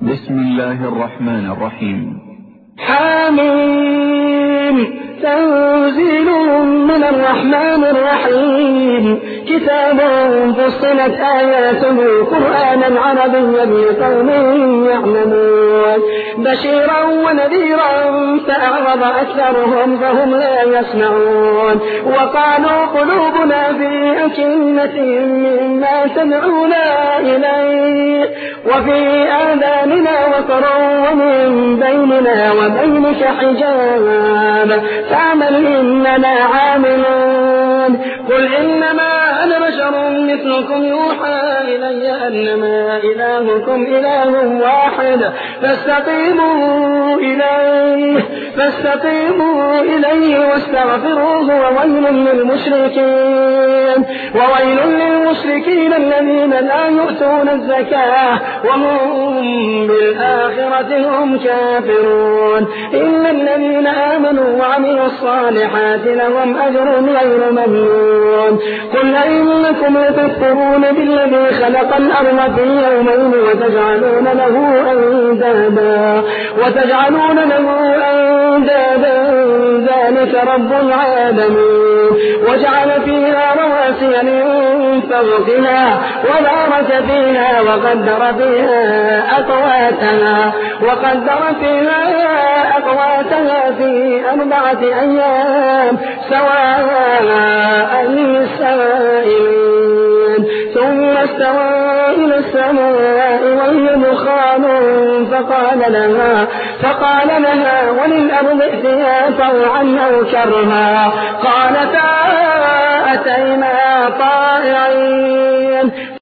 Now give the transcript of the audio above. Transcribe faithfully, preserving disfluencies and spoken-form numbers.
بسم الله الرحمن الرحيم. حامين تنزيل من الرحمن الرحيم. كتاب فصلت آياته قرآنا عربيا لقوم يعلمون بشيرا ونذيرا فأعرض أكثرهم فهم لا يسمعون وقالوا قلوبنا في أكنة مما تدعونا إليه وفي آذاننا وقر ومن بيننا وبينك حجاب فاعمل إننا عاملون. قل إنما أنا بشر مثلكم يوحى إلي أنما إلهكم إله واحد فاستقيموا إليه فاستقيموا إليه واستغفروه وويل للمشركين وويل للمشركين الذين لا يؤتون الزكاة وهم بالآخرة هم كافرون. إن الذين آمنوا وعملوا الصالحات لهم أجر غير ممنون. قل إنكم لتكفرون بالذي خلق الأرض في يومين وتجعلون له أندادا وتجعلون له أندادا ذلك رب العالمين. وجعل فيها رواسي من فوقها وبارك فيها وقدر فيها أقواتها وقدر فيها أقواتها في أربعة أيام سواء للسائلين. ثم استوى إلى السماء وهي دخان فقال لها فقال لها وللأرض ائتيا طوعا أو كرها قالتا أتينا طائعين.